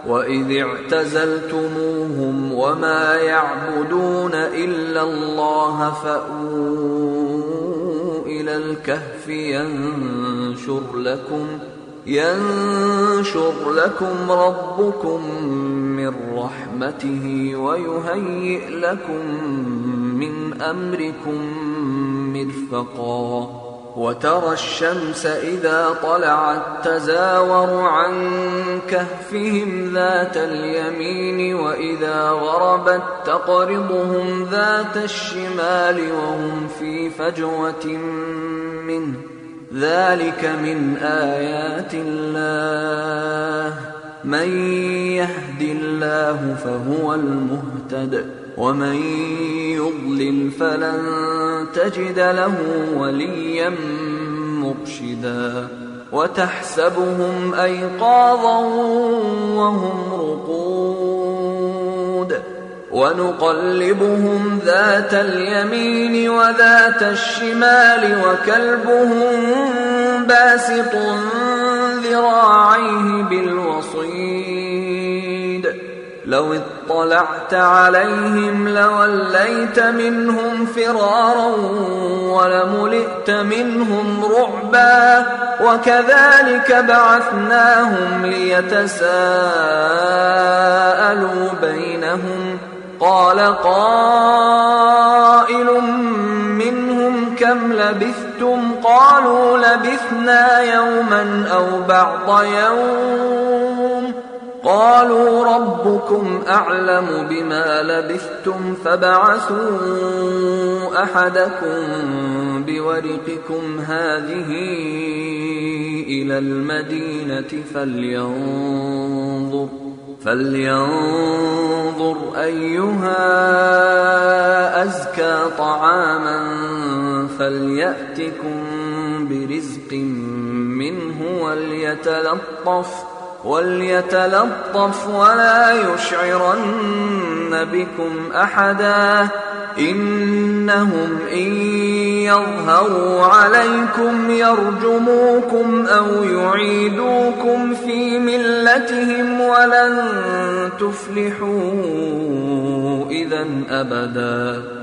وإذ اعتزلتموهم وما يعبدون إلا الله فأووا إلى الكهف ينشر لكم ربكم من رحمته ويهيئ لكم من أمركم مرفقا وترى الشمس إذا طلعت تزاور عن كهفهم ذات اليمين وإذا غربت تقرضهم ذات الشمال وهم في فجوة منه ذلك من آيات الله من يهد الله فهو المهتد ومن يضلل فلن تجد له وليا مرشدا وتحسبهم أيقاظا وهم رقود ونقلبهم ذات اليمين وذات الشمال وكلبهم باسط ذراعيه بالوصيد لو اطلعت عليهم لوليت منهم فرارا ولملئت منهم رعبا وكذلك بعثناهم ليتساءلوا بينهم قال قائل منهم كم لبثتم قالوا لبثنا يوما أو بعض يوم قالوا ربكم أعلم بما لبثتم فابعثوا أحدكم بورقكم هذه إلى المدينة فلينظر أيها أزكى طعاما فليأتكم برزق منه وليتلطف ولا يشعرن بكم أحدا إنهم إن يظهروا عليكم يرجموكم أو يعيدوكم في ملتهم ولن تفلحوا إذا أبدا